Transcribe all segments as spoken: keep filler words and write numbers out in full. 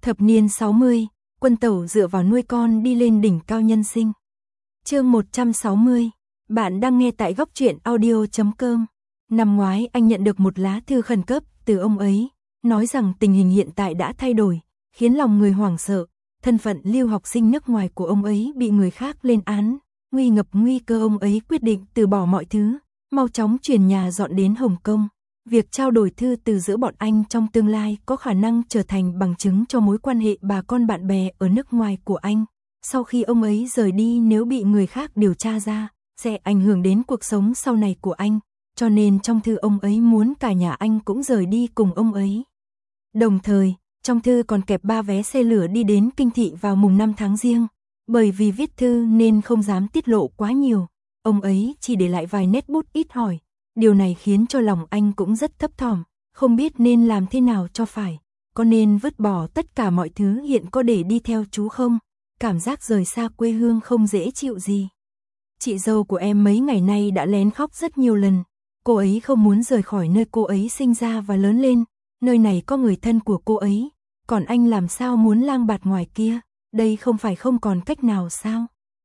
Thập niên sáu mươi, Quân Tẩu dựa vào nuôi con đi lên đỉnh cao nhân sinh. Chương một trăm sáu mươi, bạn đang nghe tại góc truyện audio chấm com. Năm ngoái anh nhận được một lá thư khẩn cấp từ ông ấy, nói rằng tình hình hiện tại đã thay đổi, khiến lòng người hoảng sợ, thân phận lưu học sinh nước ngoài của ông ấy bị người khác lên án, nguy ngập nguy cơ ông ấy quyết định từ bỏ mọi thứ, mau chóng chuyển nhà dọn đến Hồng Kông. Việc trao đổi thư từ giữa bọn anh trong tương lai có khả năng trở thành bằng chứng cho mối quan hệ bà con bạn bè ở nước ngoài của anh. Sau khi ông ấy rời đi, nếu bị người khác điều tra ra, sẽ ảnh hưởng đến cuộc sống sau này của anh. Cho nên trong thư ông ấy muốn cả nhà anh cũng rời đi cùng ông ấy. Đồng thời, trong thư còn kẹp ba vé xe lửa đi đến Kinh Thị vào mùng năm tháng Giêng. Bởi vì viết thư nên không dám tiết lộ quá nhiều, ông ấy chỉ để lại vài nét bút ít hỏi. Điều này khiến cho lòng anh cũng rất thấp thỏm, không biết nên làm thế nào cho phải. Có nên vứt bỏ tất cả mọi thứ hiện có để đi theo chú không? Cảm giác rời xa quê hương không dễ chịu gì. Chị dâu của em mấy ngày nay đã lén khóc rất nhiều lần. Cô ấy không muốn rời khỏi nơi cô ấy sinh ra và lớn lên. Nơi này có người thân của cô ấy. Còn anh làm sao muốn lang bạt ngoài kia? Đây không phải không còn cách nào sao?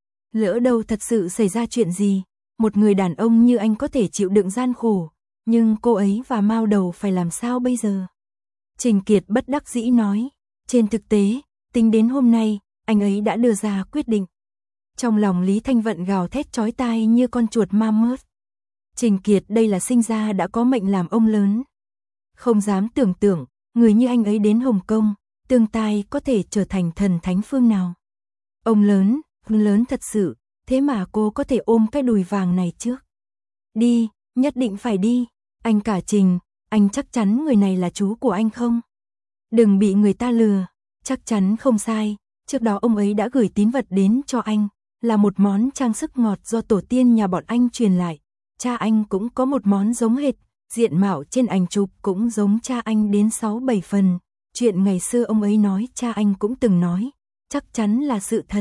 Lỡ đâu thật sự xảy ra chuyện gì? Một người đàn ông như anh có thể chịu đựng gian khổ, nhưng cô ấy và Mao Đầu phải làm sao bây giờ? Trình Kiệt bất đắc dĩ nói, trên thực tế, tính đến hôm nay, anh ấy đã đưa ra quyết định. Trong lòng Lý Thanh Vận gào thét chói tai như con chuột ma mớt. Trình Kiệt đây là sinh ra đã có mệnh làm ông lớn. Không dám tưởng tượng, người như anh ấy đến Hồng Kông, tương tai có thể trở thành thần thánh phương nào. Ông lớn, lớn thật sự. Thế mà cô có thể ôm cái đùi vàng này trước. Đi, nhất định phải đi. Anh cả Trình, anh chắc chắn người này là chú của anh không? Đừng bị người ta lừa, chắc chắn không sai. Trước đó ông ấy đã gửi tín vật đến cho anh, là một món trang sức ngọt do tổ tiên nhà bọn anh truyền lại. Cha anh cũng có một món giống hệt, diện mạo trên ảnh chụp cũng giống cha anh đến sáu bảy phần. Chuyện ngày xưa ông ấy nói cha anh cũng từng nói, chắc chắn là sự thật.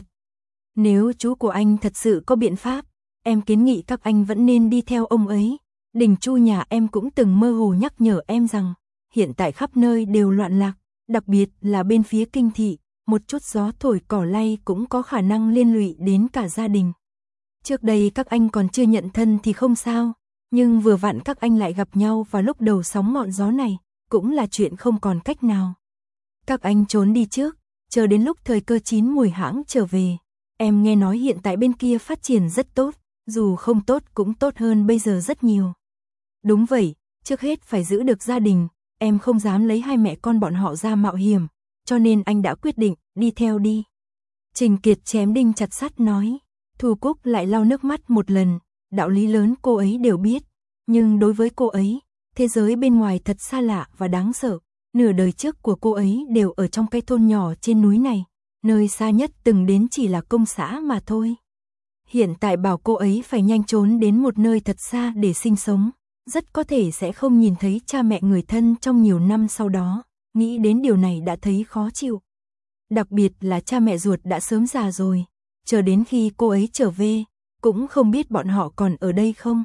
Nếu chú của anh thật sự có biện pháp, em kiến nghị các anh vẫn nên đi theo ông ấy. Đình Chu nhà em cũng từng mơ hồ nhắc nhở em rằng, hiện tại khắp nơi đều loạn lạc, đặc biệt là bên phía Kinh Thị, một chút gió thổi cỏ lay cũng có khả năng liên lụy đến cả gia đình. Trước đây các anh còn chưa nhận thân thì không sao, nhưng vừa vặn các anh lại gặp nhau vào lúc đầu sóng ngọn gió này, cũng là chuyện không còn cách nào. Các anh trốn đi trước, chờ đến lúc thời cơ chín mùi hãng trở về. Em nghe nói hiện tại bên kia phát triển rất tốt, dù không tốt cũng tốt hơn bây giờ rất nhiều. Đúng vậy, trước hết phải giữ được gia đình, em không dám lấy hai mẹ con bọn họ ra mạo hiểm, cho nên anh đã quyết định đi theo đi. Trình Kiệt chém đinh chặt sắt nói, Thu Cúc lại lau nước mắt một lần, đạo lý lớn cô ấy đều biết, nhưng đối với cô ấy, thế giới bên ngoài thật xa lạ và đáng sợ, nửa đời trước của cô ấy đều ở trong cái thôn nhỏ trên núi này. Nơi xa nhất từng đến chỉ là công xã mà thôi. Hiện tại bảo cô ấy phải nhanh trốn đến một nơi thật xa để sinh sống, rất có thể sẽ không nhìn thấy cha mẹ người thân trong nhiều năm sau đó, nghĩ đến điều này đã thấy khó chịu. Đặc biệt là cha mẹ ruột đã sớm già rồi, chờ đến khi cô ấy trở về, cũng không biết bọn họ còn ở đây không.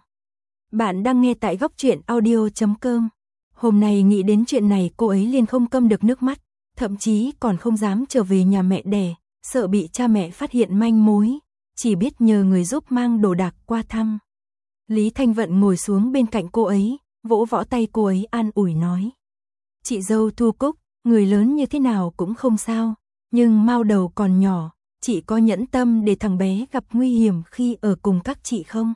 Bạn đang nghe tại góc truyện audio chấm com. Hôm nay nghĩ đến chuyện này cô ấy liền không câm được nước mắt. Thậm chí còn không dám trở về nhà mẹ đẻ, sợ bị cha mẹ phát hiện manh mối, chỉ biết nhờ người giúp mang đồ đạc qua thăm. Lý Thanh Vận ngồi xuống bên cạnh cô ấy, vỗ võ tay cô ấy an ủi nói. Chị dâu Thu Cúc, người lớn như thế nào cũng không sao, nhưng Mao Đầu còn nhỏ, chị có nhẫn tâm để thằng bé gặp nguy hiểm khi ở cùng các chị không?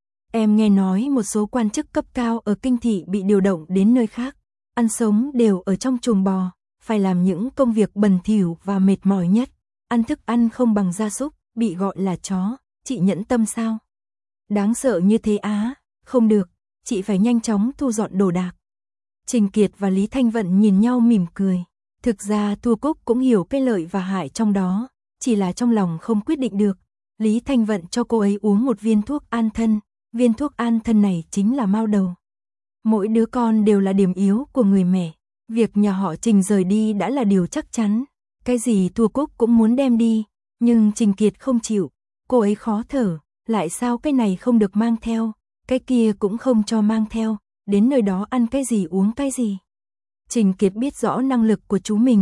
Em nghe nói một số quan chức cấp cao ở Kinh Thị bị điều động đến nơi khác, ăn sống đều ở trong chuồng bò. Phải làm những công việc bẩn thỉu và mệt mỏi nhất, ăn thức ăn không bằng gia súc, bị gọi là chó, chị nhẫn tâm sao? Đáng sợ như thế á, không được, chị phải nhanh chóng thu dọn đồ đạc. Trình Kiệt và Lý Thanh Vận nhìn nhau mỉm cười, thực ra Thu Cúc cũng hiểu cái lợi và hại trong đó, chỉ là trong lòng không quyết định được. Lý Thanh Vận cho cô ấy uống một viên thuốc an thân, viên thuốc an thân này chính là Mao Đầu. Mỗi đứa con đều là điểm yếu của người mẹ. Việc nhà họ Trình rời đi đã là điều chắc chắn, cái gì Thu Cúc cũng muốn đem đi, nhưng Trình Kiệt không chịu, cô ấy khó thở, lại sao cái này không được mang theo, cái kia cũng không cho mang theo, đến nơi đó ăn cái gì uống cái gì. Trình Kiệt biết rõ năng lực của chú mình,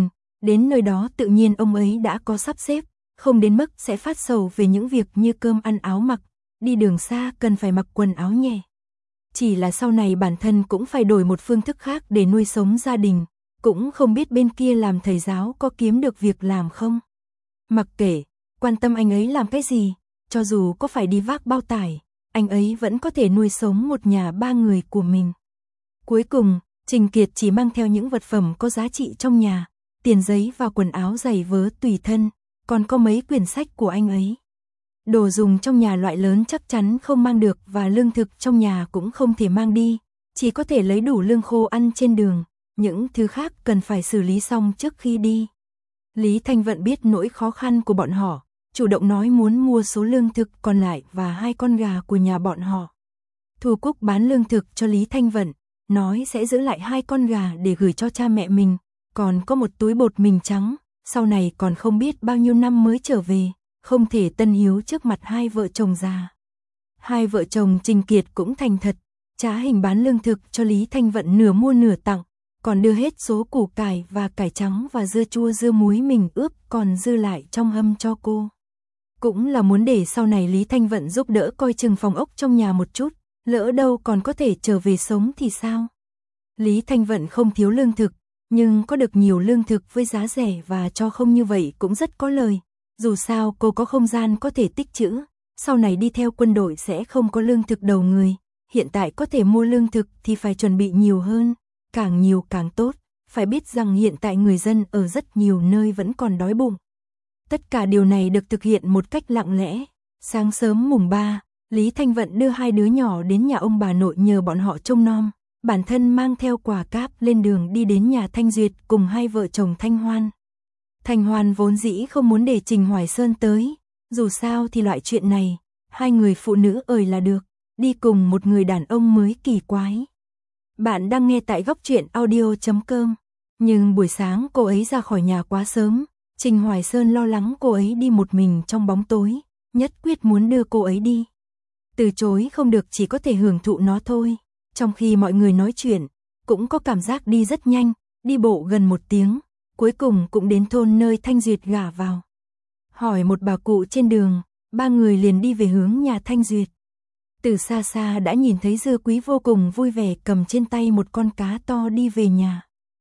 Đến nơi đó tự nhiên ông ấy đã có sắp xếp, không đến mức sẽ phát sầu về những việc như cơm ăn áo mặc, đi đường xa cần phải mặc quần áo nhẹ. Chỉ là sau này bản thân cũng phải đổi một phương thức khác để nuôi sống gia đình, cũng không biết bên kia làm thầy giáo có kiếm được việc làm không. Mặc kệ, quan tâm anh ấy làm cái gì, cho dù có phải đi vác bao tải, anh ấy vẫn có thể nuôi sống một nhà ba người của mình. Cuối cùng, Trình Kiệt chỉ mang theo những vật phẩm có giá trị trong nhà, tiền giấy và quần áo giày vớ tùy thân, còn có mấy quyển sách của anh ấy. Đồ dùng trong nhà loại lớn chắc chắn không mang được và lương thực trong nhà cũng không thể mang đi, chỉ có thể lấy đủ lương khô ăn trên đường, những thứ khác cần phải xử lý xong trước khi đi. Lý Thanh Vận biết nỗi khó khăn của bọn họ, chủ động nói muốn mua số lương thực còn lại và hai con gà của nhà bọn họ. Thu Cúc bán lương thực cho Lý Thanh Vận, nói sẽ giữ lại hai con gà để gửi cho cha mẹ mình, còn có một túi bột mì trắng, sau này còn không biết bao nhiêu năm mới trở về, không thể tân hiếu trước mặt hai vợ chồng già. Hai vợ chồng Trình Kiệt cũng thành thật, trá hình bán lương thực cho Lý Thanh Vận nửa mua nửa tặng, còn đưa hết số củ cải và cải trắng và dưa chua dưa muối mình ướp còn dư lại trong hâm cho cô. Cũng là muốn để sau này Lý Thanh Vận giúp đỡ coi chừng phòng ốc trong nhà một chút, lỡ đâu còn có thể trở về sống thì sao. Lý Thanh Vận không thiếu lương thực, nhưng có được nhiều lương thực với giá rẻ và cho không như vậy cũng rất có lời. Dù sao cô có không gian có thể tích trữ, sau này đi theo quân đội sẽ không có lương thực đầu người, hiện tại có thể mua lương thực thì phải chuẩn bị nhiều hơn, càng nhiều càng tốt, phải biết rằng hiện tại người dân ở rất nhiều nơi vẫn còn đói bụng. Tất cả điều này được thực hiện một cách lặng lẽ. Sáng sớm mùng ba, Lý Thanh Vận đưa hai đứa nhỏ đến nhà ông bà nội nhờ bọn họ trông nom, bản thân mang theo quà cáp lên đường đi đến nhà Thanh Duyệt cùng hai vợ chồng Thanh Hoan. Thanh Hoan vốn dĩ không muốn để Trình Hoài Sơn tới, dù sao thì loại chuyện này, hai người phụ nữ ời là được, đi cùng một người đàn ông mới kỳ quái. Bạn đang nghe tại góc truyện audio chấm com, nhưng buổi sáng cô ấy ra khỏi nhà quá sớm, Trình Hoài Sơn lo lắng cô ấy đi một mình trong bóng tối, nhất quyết muốn đưa cô ấy đi. Từ chối không được chỉ có thể hưởng thụ nó thôi, trong khi mọi người nói chuyện, cũng có cảm giác đi rất nhanh, đi bộ gần một tiếng. Cuối cùng cũng đến thôn nơi Thanh Duyệt gả vào. Hỏi một bà cụ trên đường, ba người liền đi về hướng nhà Thanh Duyệt. Từ xa xa đã nhìn thấy Dư Quý vô cùng vui vẻ cầm trên tay một con cá to đi về nhà.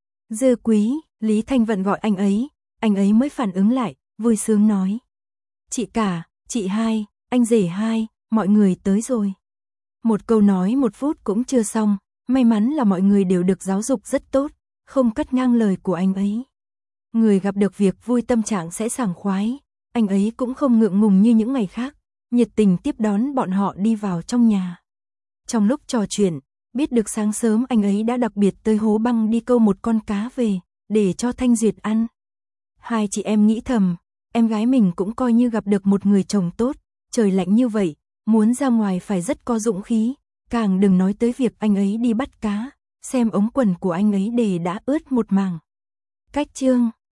Dư Quý, Lý Thanh Vận gọi anh ấy, anh ấy mới phản ứng lại, vui sướng nói. Chị cả, chị hai, anh rể hai, mọi người tới rồi. Một câu nói một phút cũng chưa xong, may mắn là mọi người đều được giáo dục rất tốt, không cắt ngang lời của anh ấy. Người gặp được việc vui tâm trạng sẽ sảng khoái, anh ấy cũng không ngượng ngùng như những ngày khác, nhiệt tình tiếp đón bọn họ đi vào trong nhà. Trong lúc trò chuyện, biết được sáng sớm anh ấy đã đặc biệt tới hố băng đi câu một con cá về, để cho Thanh Duyệt ăn. Hai chị em nghĩ thầm, em gái mình cũng coi như gặp được một người chồng tốt, trời lạnh như vậy, muốn ra ngoài phải rất có dũng khí, càng đừng nói tới việc anh ấy đi bắt cá, xem ống quần của anh ấy để đã ướt một mảng. Cách chương